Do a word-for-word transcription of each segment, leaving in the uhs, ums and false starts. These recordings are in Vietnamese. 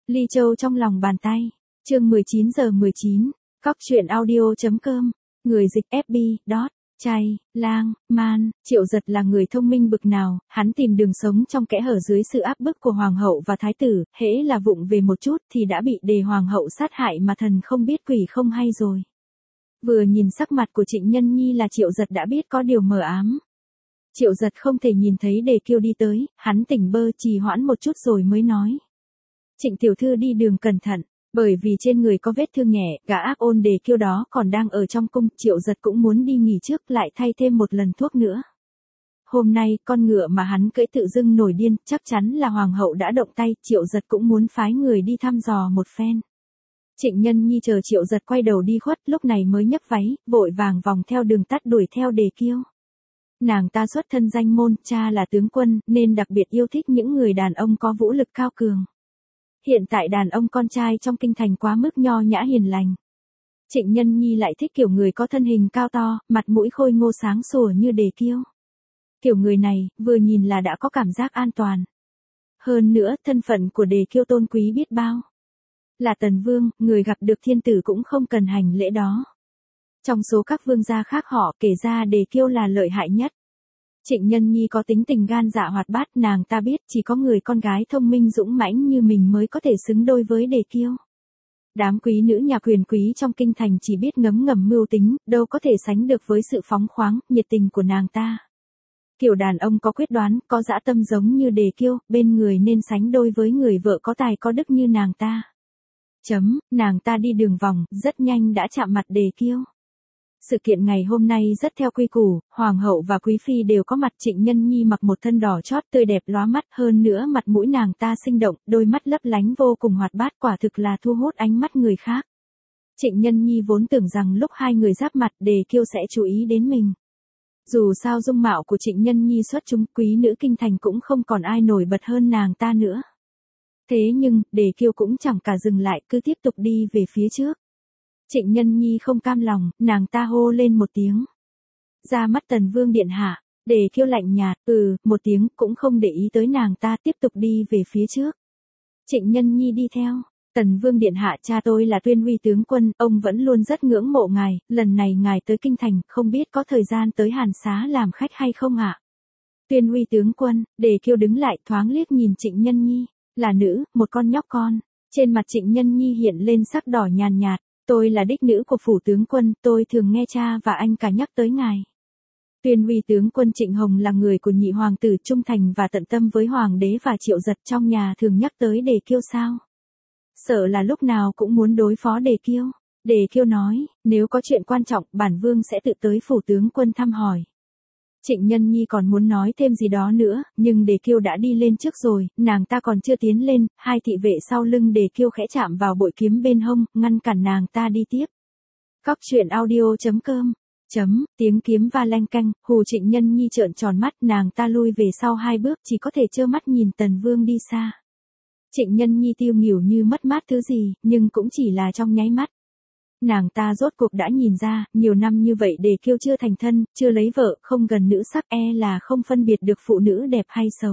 Ly Châu trong lòng bàn tay. Chương mười chín giờ mười chín. Cóc truyện audio.com. Người dịch ép bê, dot. Chay, lang, man, Triệu Giật là người thông minh bực nào, hắn tìm đường sống trong kẽ hở dưới sự áp bức của hoàng hậu và thái tử, hễ là vụng về một chút thì đã bị đề hoàng hậu sát hại mà thần không biết quỷ không hay rồi. Vừa nhìn sắc mặt của Trịnh Nhân Nhi là Triệu Giật đã biết có điều mờ ám. Triệu Giật không thể nhìn thấy Đề Kiêu đi tới, hắn tỉnh bơ trì hoãn một chút rồi mới nói. Trịnh tiểu thư đi đường cẩn thận. Bởi vì trên người có vết thương nhẹ, gã ác ôn Đề Kiêu đó còn đang ở trong cung, Triệu Giật cũng muốn đi nghỉ trước lại thay thêm một lần thuốc nữa. Hôm nay, con ngựa mà hắn cưỡi tự dưng nổi điên, chắc chắn là hoàng hậu đã động tay, Triệu Giật cũng muốn phái người đi thăm dò một phen. Trịnh Nhân Nhi chờ Triệu Giật quay đầu đi khuất, lúc này mới nhấc váy, vội vàng vòng theo đường tắt đuổi theo Đề Kiêu. Nàng ta xuất thân danh môn, cha là tướng quân, nên đặc biệt yêu thích những người đàn ông có vũ lực cao cường. Hiện tại đàn ông con trai trong kinh thành quá mức nho nhã hiền lành. Trịnh Nhân Nhi lại thích kiểu người có thân hình cao to, mặt mũi khôi ngô sáng sủa như Đề Kiêu. Kiểu người này, vừa nhìn là đã có cảm giác an toàn. Hơn nữa, thân phận của Đề Kiêu tôn quý biết bao. Là Tần Vương, người gặp được thiên tử cũng không cần hành lễ đó. Trong số các vương gia khác họ kể ra Đề Kiêu là lợi hại nhất. Trịnh Nhân Nhi có tính tình gan dạ hoạt bát, nàng ta biết chỉ có người con gái thông minh dũng mãnh như mình mới có thể xứng đôi với Đề Kiêu. Đám quý nữ nhà quyền quý trong kinh thành chỉ biết ngấm ngầm mưu tính, đâu có thể sánh được với sự phóng khoáng, nhiệt tình của nàng ta. Kiểu đàn ông có quyết đoán, có dã tâm giống như Đề Kiêu, bên người nên sánh đôi với người vợ có tài có đức như nàng ta. Chấm, nàng ta đi đường vòng, rất nhanh đã chạm mặt Đề Kiêu. Sự kiện ngày hôm nay rất theo quy củ, hoàng hậu và quý phi đều có mặt. Trịnh Nhân Nhi mặc một thân đỏ chót tươi đẹp lóa mắt, hơn nữa mặt mũi nàng ta sinh động, đôi mắt lấp lánh vô cùng hoạt bát, quả thực là thu hút ánh mắt người khác. Trịnh Nhân Nhi vốn tưởng rằng lúc hai người giáp mặt Đề Kiêu sẽ chú ý đến mình. Dù sao dung mạo của Trịnh Nhân Nhi xuất chúng, quý nữ kinh thành cũng không còn ai nổi bật hơn nàng ta nữa. Thế nhưng, Đề Kiêu cũng chẳng cả dừng lại, cứ tiếp tục đi về phía trước. Trịnh Nhân Nhi không cam lòng, nàng ta hô lên một tiếng. Ra mắt Tần Vương điện hạ. Đề Kiêu lạnh nhạt, ừ, một tiếng, cũng không để ý tới nàng ta, tiếp tục đi về phía trước. Trịnh Nhân Nhi đi theo. Tần Vương điện hạ, cha tôi là Tuyên Uy tướng quân, ông vẫn luôn rất ngưỡng mộ ngài, lần này ngài tới kinh thành, không biết có thời gian tới Hàn Xá làm khách hay không ạ? Tuyên Uy tướng quân. Đề Kiêu đứng lại, thoáng liếc nhìn Trịnh Nhân Nhi, là nữ, một con nhóc con. Trên mặt Trịnh Nhân Nhi hiện lên sắc đỏ nhàn nhạt. Tôi là đích nữ của phủ tướng quân, tôi thường nghe cha và anh cả nhắc tới ngài. Tuyên Uy tướng quân Trịnh Hồng là người của nhị hoàng tử, trung thành và tận tâm với hoàng đế và Triệu Giật, trong nhà thường nhắc tới Đề Kiêu sao? Sợ là lúc nào cũng muốn đối phó Đề Kiêu. Đề Kiêu nói, nếu có chuyện quan trọng, bản vương sẽ tự tới phủ tướng quân thăm hỏi. Trịnh Nhân Nhi còn muốn nói thêm gì đó nữa, nhưng Đề Kiêu đã đi lên trước rồi, nàng ta còn chưa tiến lên, hai thị vệ sau lưng Đề Kiêu khẽ chạm vào bội kiếm bên hông, ngăn cản nàng ta đi tiếp. Cóc truyện audio.com. Chấm, tiếng kiếm va leng canh, hù Trịnh Nhân Nhi trợn tròn mắt, nàng ta lui về sau hai bước, chỉ có thể trơ mắt nhìn Tần Vương đi xa. Trịnh Nhân Nhi tiêu nghỉu như mất mát thứ gì, nhưng cũng chỉ là trong nháy mắt. Nàng ta rốt cuộc đã nhìn ra, nhiều năm như vậy Đề Kiêu chưa thành thân, chưa lấy vợ, không gần nữ sắc, e là không phân biệt được phụ nữ đẹp hay xấu.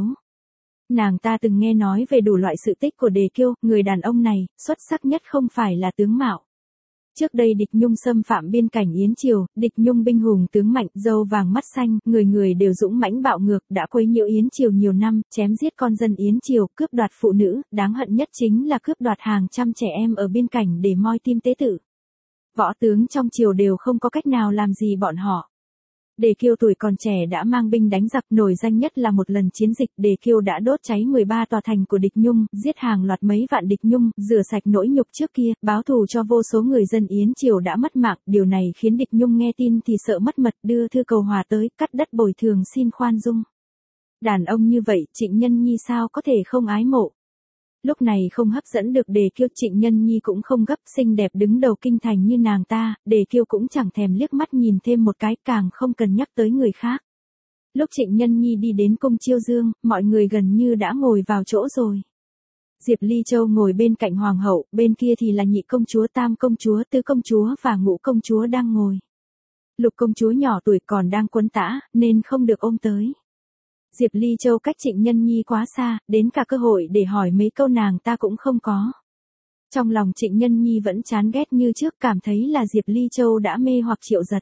Nàng ta từng nghe nói về đủ loại sự tích của Đề Kiêu, người đàn ông này, xuất sắc nhất không phải là tướng mạo. Trước đây địch Nhung xâm phạm biên cảnh Yến Triều, địch Nhung binh hùng tướng mạnh, râu vàng mắt xanh, người người đều dũng mãnh bạo ngược, đã quấy nhiễu Yến Triều nhiều năm, chém giết con dân Yến Triều, cướp đoạt phụ nữ, đáng hận nhất chính là cướp đoạt hàng trăm trẻ em ở biên cảnh để moi tim tế tự. Võ tướng trong triều đều không có cách nào làm gì bọn họ. Đề Kiêu tuổi còn trẻ đã mang binh đánh giặc, nổi danh nhất là một lần chiến dịch Đề Kiêu đã đốt cháy mười ba tòa thành của địch Nhung, giết hàng loạt mấy vạn địch Nhung, rửa sạch nỗi nhục trước kia, báo thù cho vô số người dân Yến Triều đã mất mạng, điều này khiến địch Nhung nghe tin thì sợ mất mật, đưa thư cầu hòa tới, cắt đất bồi thường xin khoan dung. Đàn ông như vậy, Trịnh Nhân Nhi sao có thể không ái mộ. Lúc này không hấp dẫn được Đề Kiêu, Trịnh Nhân Nhi cũng không gấp, xinh đẹp đứng đầu kinh thành như nàng ta, Đề Kiêu cũng chẳng thèm liếc mắt nhìn thêm một cái, càng không cần nhắc tới người khác. Lúc Trịnh Nhân Nhi đi đến cung Chiêu Dương, mọi người gần như đã ngồi vào chỗ rồi. Diệp Ly Châu ngồi bên cạnh hoàng hậu, bên kia thì là nhị công chúa, tam công chúa, tứ công chúa và ngũ công chúa đang ngồi. Lục công chúa nhỏ tuổi còn đang quấn tã, nên không được ôm tới. Diệp Ly Châu cách Trịnh Nhân Nhi quá xa, đến cả cơ hội để hỏi mấy câu nàng ta cũng không có. Trong lòng Trịnh Nhân Nhi vẫn chán ghét như trước, cảm thấy là Diệp Ly Châu đã mê hoặc Triệu Giật.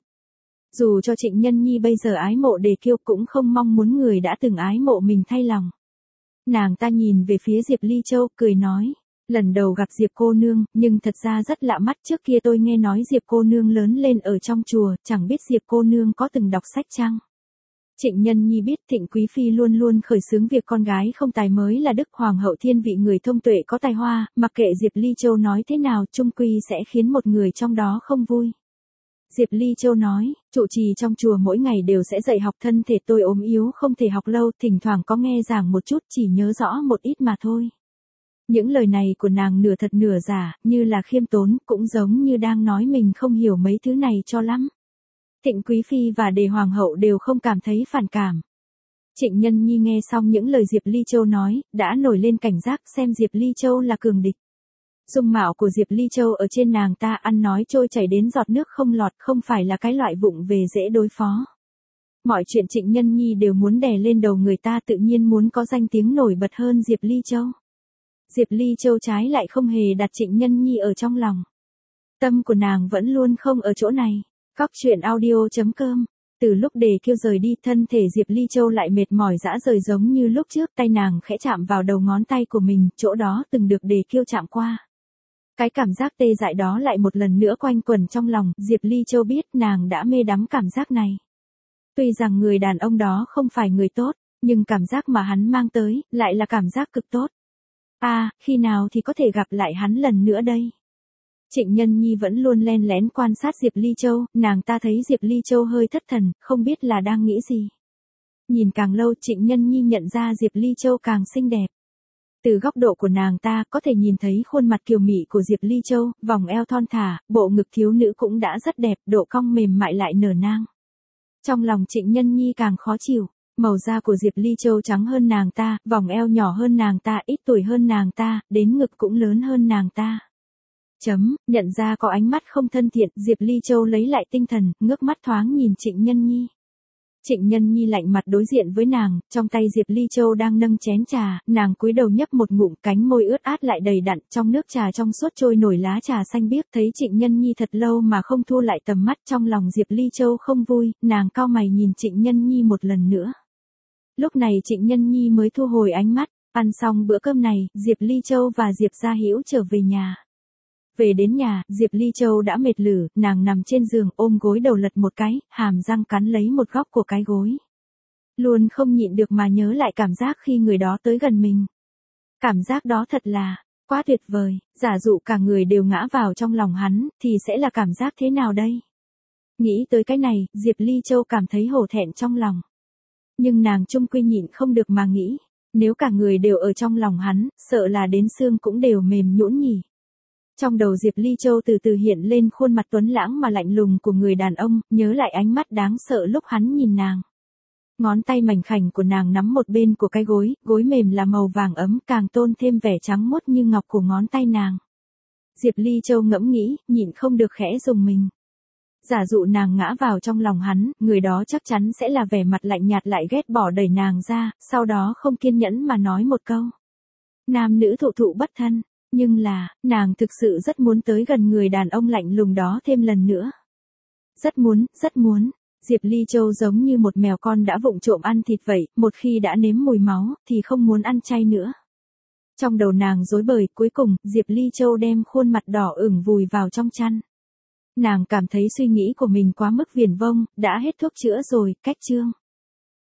Dù cho Trịnh Nhân Nhi bây giờ ái mộ Đề Kiêu cũng không mong muốn người đã từng ái mộ mình thay lòng. Nàng ta nhìn về phía Diệp Ly Châu, cười nói, lần đầu gặp Diệp cô nương, nhưng thật ra rất lạ mắt, trước kia tôi nghe nói Diệp cô nương lớn lên ở trong chùa, chẳng biết Diệp cô nương có từng đọc sách chăng? Trịnh Nhân Nhi biết Thịnh Quý Phi luôn luôn khởi xướng việc con gái không tài mới là đức hoàng hậu thiên vị người thông tuệ có tài hoa, mặc kệ Diệp Ly Châu nói thế nào chung quy sẽ khiến một người trong đó không vui. Diệp Ly Châu nói, trụ trì trong chùa mỗi ngày đều sẽ dạy học, thân thể tôi ốm yếu không thể học lâu, thỉnh thoảng có nghe giảng một chút, chỉ nhớ rõ một ít mà thôi. Những lời này của nàng nửa thật nửa giả, như là khiêm tốn, cũng giống như đang nói mình không hiểu mấy thứ này cho lắm. Thịnh Quý Phi và Đề Hoàng hậu đều không cảm thấy phản cảm. Trịnh Nhân Nhi nghe xong những lời Diệp Ly Châu nói, đã nổi lên cảnh giác xem Diệp Ly Châu là cường địch. Dung mạo của Diệp Ly Châu ở trên nàng ta ăn nói trôi chảy đến giọt nước không lọt, không phải là cái loại vụng về dễ đối phó. Mọi chuyện Trịnh Nhân Nhi đều muốn đè lên đầu người ta, tự nhiên muốn có danh tiếng nổi bật hơn Diệp Ly Châu. Diệp Ly Châu trái lại không hề đặt Trịnh Nhân Nhi ở trong lòng. Tâm của nàng vẫn luôn không ở chỗ này. Cóc truyện audio chấm com. Từ lúc Đề Kiêu rời đi, thân thể Diệp Ly Châu lại mệt mỏi rã rời giống như lúc trước, tay nàng khẽ chạm vào đầu ngón tay của mình, chỗ đó từng được Đề Kiêu chạm qua. Cái cảm giác tê dại đó lại một lần nữa quanh quẩn trong lòng, Diệp Ly Châu biết nàng đã mê đắm cảm giác này. Tuy rằng người đàn ông đó không phải người tốt, nhưng cảm giác mà hắn mang tới, lại là cảm giác cực tốt. À, khi nào thì có thể gặp lại hắn lần nữa đây? Trịnh Nhân Nhi vẫn luôn len lén quan sát Diệp Ly Châu, nàng ta thấy Diệp Ly Châu hơi thất thần, không biết là đang nghĩ gì. Nhìn càng lâu Trịnh Nhân Nhi nhận ra Diệp Ly Châu càng xinh đẹp. Từ góc độ của nàng ta có thể nhìn thấy khuôn mặt kiều mị của Diệp Ly Châu, vòng eo thon thả, bộ ngực thiếu nữ cũng đã rất đẹp, độ cong mềm mại lại nở nang. Trong lòng Trịnh Nhân Nhi càng khó chịu, màu da của Diệp Ly Châu trắng hơn nàng ta, vòng eo nhỏ hơn nàng ta, ít tuổi hơn nàng ta, đến ngực cũng lớn hơn nàng ta. Chấm, nhận ra có ánh mắt không thân thiện, Diệp Ly Châu lấy lại tinh thần, ngước mắt thoáng nhìn Trịnh Nhân Nhi. Trịnh Nhân Nhi lạnh mặt đối diện với nàng, trong tay Diệp Ly Châu đang nâng chén trà, nàng cúi đầu nhấp một ngụm, cánh môi ướt át lại đầy đặn, trong nước trà trong suốt trôi nổi lá trà xanh biếc, thấy Trịnh Nhân Nhi thật lâu mà không thu lại tầm mắt, trong lòng Diệp Ly Châu không vui, nàng cau mày nhìn Trịnh Nhân Nhi một lần nữa. Lúc này Trịnh Nhân Nhi mới thu hồi ánh mắt, ăn xong bữa cơm này, Diệp Ly Châu và Diệp Gia Hữu trở về nhà. Về đến nhà, Diệp Ly Châu đã mệt lử, nàng nằm trên giường ôm gối đầu lật một cái, hàm răng cắn lấy một góc của cái gối. Luôn không nhịn được mà nhớ lại cảm giác khi người đó tới gần mình. Cảm giác đó thật là quá tuyệt vời, giả dụ cả người đều ngã vào trong lòng hắn, thì sẽ là cảm giác thế nào đây? Nghĩ tới cái này, Diệp Ly Châu cảm thấy hổ thẹn trong lòng. Nhưng nàng chung quy nhịn không được mà nghĩ, nếu cả người đều ở trong lòng hắn, sợ là đến xương cũng đều mềm nhũn nhỉ. Trong đầu Diệp Ly Châu từ từ hiện lên khuôn mặt tuấn lãng mà lạnh lùng của người đàn ông, nhớ lại ánh mắt đáng sợ lúc hắn nhìn nàng. Ngón tay mảnh khảnh của nàng nắm một bên của cái gối, gối mềm là màu vàng ấm, càng tôn thêm vẻ trắng muốt như ngọc của ngón tay nàng. Diệp Ly Châu ngẫm nghĩ, nhịn không được khẽ rùng mình. Giả dụ nàng ngã vào trong lòng hắn, người đó chắc chắn sẽ là vẻ mặt lạnh nhạt lại ghét bỏ đẩy nàng ra, sau đó không kiên nhẫn mà nói một câu. Nam nữ thụ thụ bất thân. Nhưng là, nàng thực sự rất muốn tới gần người đàn ông lạnh lùng đó thêm lần nữa. Rất muốn, rất muốn. Diệp Ly Châu giống như một mèo con đã vụng trộm ăn thịt vậy, một khi đã nếm mùi máu, thì không muốn ăn chay nữa. Trong đầu nàng rối bời, cuối cùng, Diệp Ly Châu đem khuôn mặt đỏ ửng vùi vào trong chăn. Nàng cảm thấy suy nghĩ của mình quá mức viển vông, đã hết thuốc chữa rồi, cách chương.